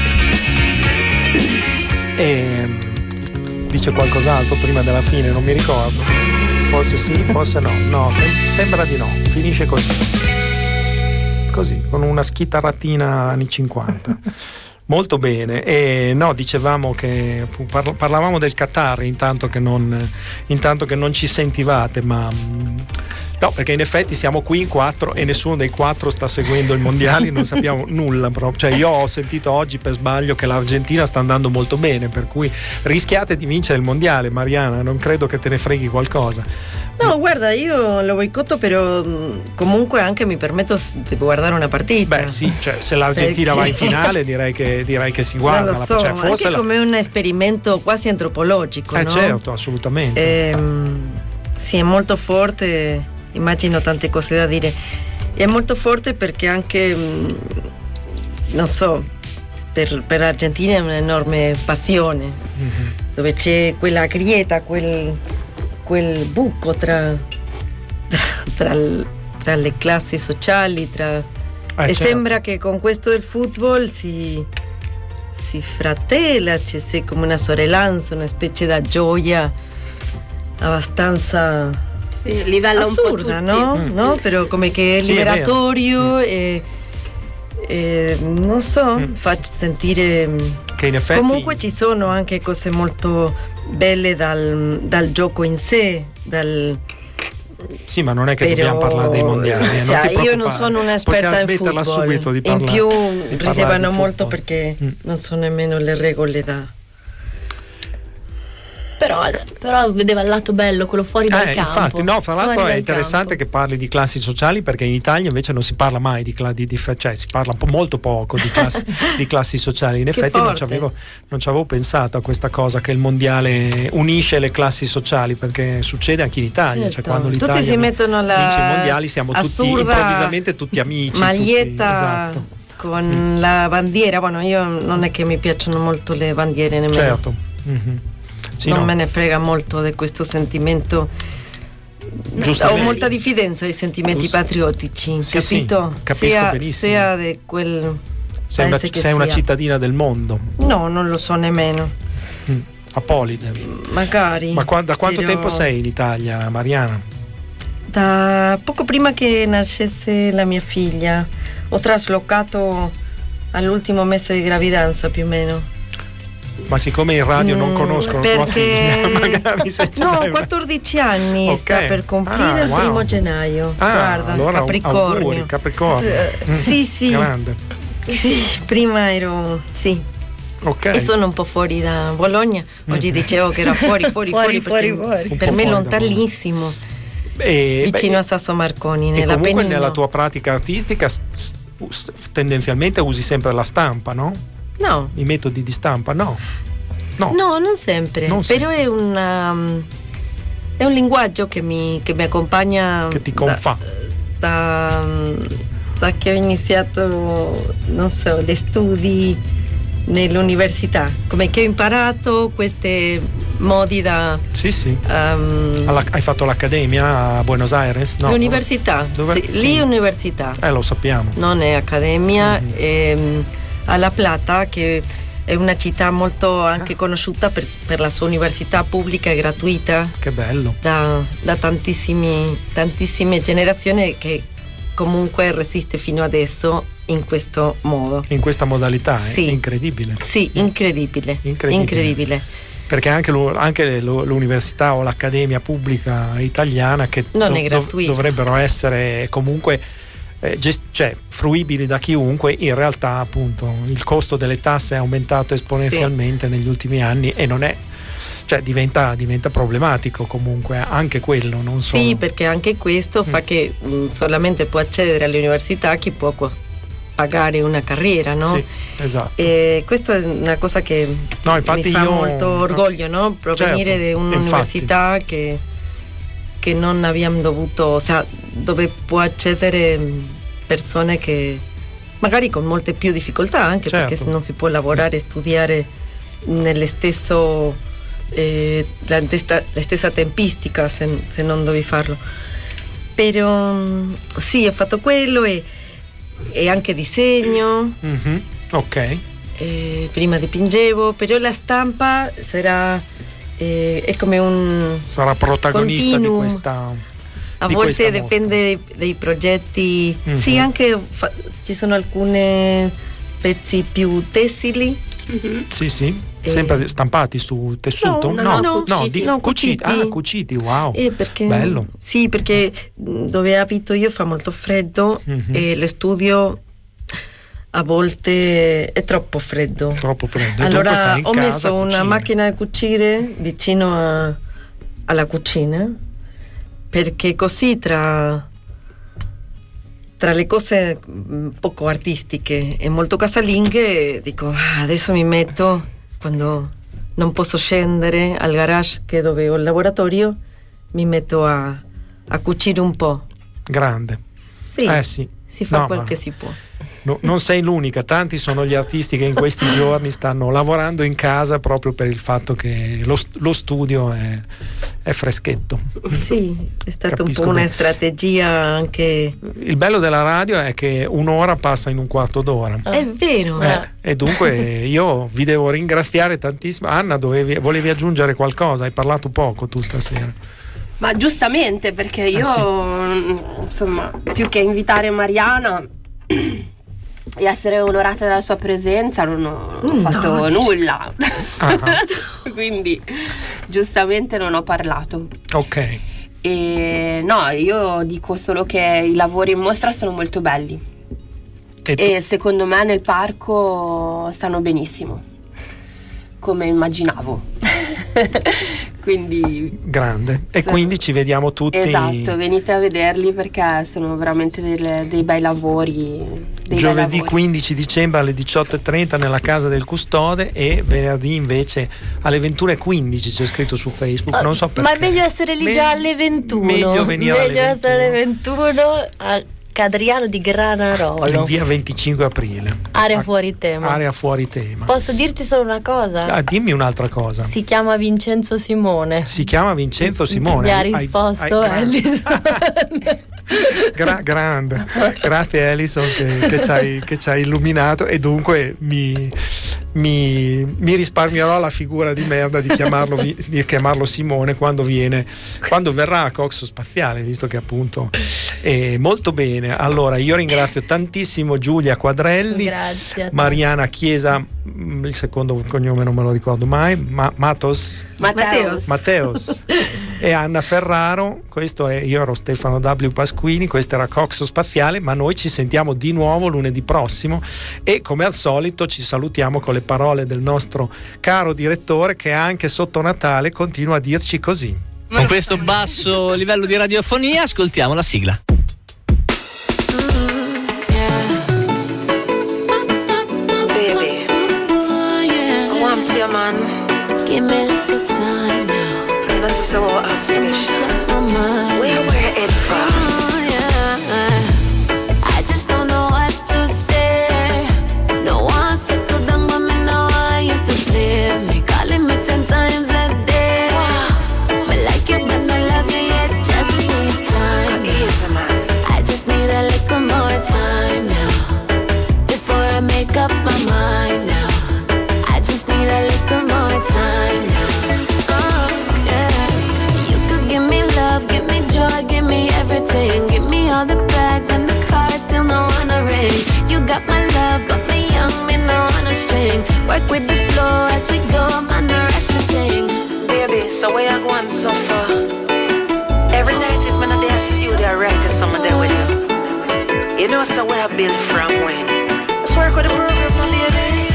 E dice qualcos'altro prima della fine, non mi ricordo. Forse sì, forse no. No, sem- sembra di no. Finisce così. Così, con una schitarratina anni cinquanta. Molto bene. E no, dicevamo che parla- parlavamo del Qatar intanto che non intanto che non ci sentivate, ma no, perché in effetti siamo qui in quattro e nessuno dei quattro sta seguendo il mondiale, non sappiamo nulla proprio. Cioè, io ho sentito oggi per sbaglio che l'Argentina sta andando molto bene, per cui rischiate di vincere il mondiale, Mariana, non credo che te ne freghi qualcosa. No, guarda, io lo boicotto, però comunque anche mi permetto di guardare una partita. Beh sì, cioè se l'Argentina perché... va in finale direi che, direi che si guarda. Non lo so, cioè, forse anche la... come un esperimento quasi antropologico, eh, no? certo, assolutamente. Ehm, sì, è molto forte, immagino tante cose da dire. È molto forte perché anche, non so, per, per l'Argentina è un'enorme passione, mm-hmm. dove c'è quella grieta, quel... quel buco tra, tra, tra, tra le classi sociali, tra, eh, e certo. Sembra che con questo del football si, si fratella, c'è sì, come una sorellanza, una specie di gioia abbastanza sì, livello assurda, un po' no? Mm. no? Però come che è sì, liberatorio è e, e non so, mm. fa sentire che in effetti comunque ci sono anche cose molto belle dal, dal gioco in sé, dal... Sì, ma non è che però, dobbiamo parlare dei mondiali. Cioè, non ti io non sono un'esperta in football. Subito di in più ridevano molto football. Perché mm. non so nemmeno le regole da... Però, però vedeva il lato bello, quello fuori dal eh, campo. Infatti, no, fra l'altro fuori è interessante campo. Che parli di classi sociali, perché in Italia invece non si parla mai di, di, di cioè si parla po- molto poco di classi, di classi sociali. In che effetti forte. non ci avevo, non ci avevo pensato a questa cosa, che il mondiale unisce le classi sociali, perché succede anche in Italia. Certo. Cioè, quando l'Italia tutti si mettono la vince i mondiali siamo tutti improvvisamente tutti amici. Maglietta tutti, esatto. con mm. la bandiera. Bueno, io non è che mi piacciono molto le bandiere nemmeno. Certo. Mm-hmm. Sì, non no. me ne frega molto di questo sentimento. Ho molta diffidenza ai sentimenti tu, patriottici, sì, capito? Sì, capisco sia, benissimo. sia di quel sei una, sei sia. una cittadina del mondo. No, non lo so nemmeno. Mm. Apolide. Magari. Ma qua, da quanto però... tempo sei in Italia, Mariana? Da poco prima che nascesse la mia figlia. Ho traslocato all'ultimo mese di gravidanza più o meno. Ma siccome in radio mm, non conoscono perché... tua figlia, magari se ce no, l'hai... quattordici anni, okay. sta per comprire ah, il wow. primo gennaio. Ah, guarda, allora, Capricornio. Auguri, Capricornio. Uh, mm, sì, sì. Grande. Sì, prima ero sì. Ok. E sono un po' fuori da Bologna. Oggi mm. dicevo che era fuori, fuori, fuori, fuori, fuori per me lontanissimo. E, vicino beh, a Sasso Marconi, e nella comunque Pennino. Nella tua pratica artistica st- st- tendenzialmente usi sempre la stampa, no? No. I metodi di stampa, no? No, no non sempre. Non però sempre. È una è un linguaggio che mi, che mi accompagna, che ti confà da, da, da che ho iniziato, non so, gli studi nell'università, come che ho imparato questi modi da... Sì, sì. Um, Alla, hai fatto l'accademia a Buenos Aires? No, l'università, dove, sì, sì. lì università. Eh, lo sappiamo. Non è accademia, Mm-hmm. ehm, a La Plata, che è una città molto anche conosciuta per, per la sua università pubblica e gratuita. Che bello. Da, da tantissimi, tantissime generazioni, che comunque resiste fino adesso in questo modo. In questa modalità, sì. È incredibile. Sì, incredibile. Incredibile. incredibile. Perché anche, anche l'università o l'accademia pubblica italiana, che non dov, è gratuita, dovrebbero essere comunque eh, gest- cioè, fruibili da chiunque, in realtà appunto il costo delle tasse è aumentato esponenzialmente sì. negli ultimi anni, e non è, cioè diventa, diventa problematico comunque anche quello, non solo. Sì, perché anche questo mm. fa che mh, solamente può accedere alle università chi può pagare una carriera, no? Sì, esatto. E questo è una cosa che no, infatti mi fa io, molto orgoglio, no? Provenire certo, da un'università che, che non abbiamo dovuto, o sea, dove può accedere persone che magari con molte più difficoltà, anche certo. perché non si può lavorare e studiare nello stesso eh, la, stessa, la stessa tempistica se, se non devi farlo. Però sì, ho fatto quello e e anche disegno. Mm-hmm. Ok. Eh, prima dipingevo, però la stampa sarà eh, è come un sarà protagonista continuo. di questa a di volte dipende dei, dei progetti. Mm-hmm. Sì, anche fa, ci sono alcuni pezzi più tessili. Mm-hmm. Sì, sì. Sempre eh, stampati su tessuto? No, no, no, no, cuciti. di, no cuciti. cuciti. Ah, cuciti, wow. Eh, perché, bello. Sì, perché dove abito io fa molto freddo mm-hmm. e lo studio a volte è troppo freddo. Troppo freddo. Allora ho casa, messo una cucina. macchina da cucire vicino a, alla cucina, perché così tra tra le cose poco artistiche e molto casalinghe dico ah, adesso mi metto, quando non posso scendere al garage che dove ho il laboratorio, mi metto a, a cucire un po'. Grande. Sì, eh, sì. si fa no, quel ma... che si può. No, non sei l'unica, tanti sono gli artisti che in questi giorni stanno lavorando in casa proprio per il fatto che lo, lo studio è, è freschetto. Sì, è stata Capisco un po' una bene. strategia anche. Il bello della radio è che un'ora passa in un quarto d'ora. È vero. Eh, e dunque io vi devo ringraziare tantissimo. Anna, dovevi, volevi aggiungere qualcosa? Hai parlato poco tu stasera. Ma giustamente, perché io, ah, sì. insomma, più che invitare Mariana e essere onorata della sua presenza, non ho, non ho fatto no. nulla. Ah. Quindi giustamente non ho parlato. Ok. E no, io dico solo che i lavori in mostra sono molto belli e, e secondo me nel parco stanno benissimo, come immaginavo. Quindi grande. E sono... quindi ci vediamo tutti. Esatto, venite a vederli perché sono veramente delle, dei bei lavori. Dei Giovedì bei lavori. quindici dicembre alle diciotto e trenta nella casa del custode, e venerdì invece alle ventuno e quindici c'è scritto su Facebook. Non so perché. Ma è meglio essere lì Me- già alle ventuno. Meglio venire meglio alle ventuno. essere alle ventuno a Cadriano di Granarolo. In via venticinque aprile. Area fuori tema. Area fuori tema. Posso dirti solo una cosa? Ah, dimmi un'altra cosa. Si chiama Vincenzo Simone. Si chiama Vincenzo Simone. Mi ha Hai- risposto hai- Alison. Gra- grande, grazie Alison che, che, ci hai, che ci hai illuminato, e dunque mi, mi, mi risparmierò la figura di merda di chiamarlo, di chiamarlo Simone quando viene, quando verrà a Coxo Spaziale, visto che appunto è molto bene. Allora io ringrazio tantissimo Giulia Quadrelli, Grazie a te. Mariana Chiesa, il secondo cognome non me lo ricordo mai, Ma, Matos Matteos. Matteos e Anna Ferraro. Questo è, io ero Stefano W. Pasquini, questo era Coxo Spaziale, ma noi ci sentiamo di nuovo lunedì prossimo, e come al solito ci salutiamo con le parole del nostro caro direttore, che anche sotto Natale continua a dirci così. Con questo basso livello di radiofonia ascoltiamo la sigla. Baby, I want you, man. Give me the time now. And this is so of special. Set my mind. Where where it from? Oh, yeah. I just don't know what to say. No one second, but me know Work with the flow as we go, man, no rush the thing. Baby, so where you go and suffer? Every night if I'm in the studio, I write a song there with you. You know, so where I build from when. Let's work with the program, my baby.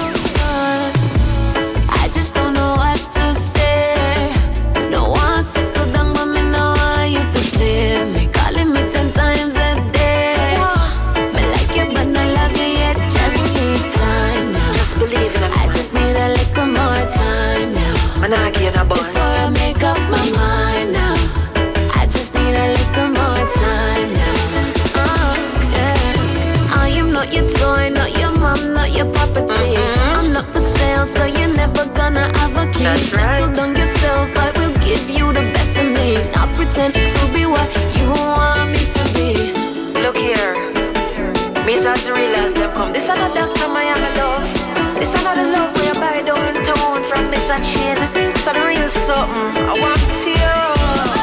I just don't know what to say. No one settle down, but me know how you feel play. Me calling me ten times a day. Me like you, but not love you yet. Just need time now. Just believe in it. I just need a little more time now. I'm not getting a bun. Before I make up my mind now. I just need a little more time now. Oh, yeah. I am not your toy, not your mom, not your property. Mm-hmm. I'm not for sale, so you're never gonna have a key. That's right. Settle down yourself, I will give you the best of me. Not pretend to be what you want me to be. Look here, me start to realize them come. This another doctor, my young love. This another love where you buy downtown from Miss and Chin. It's a real something. I want you.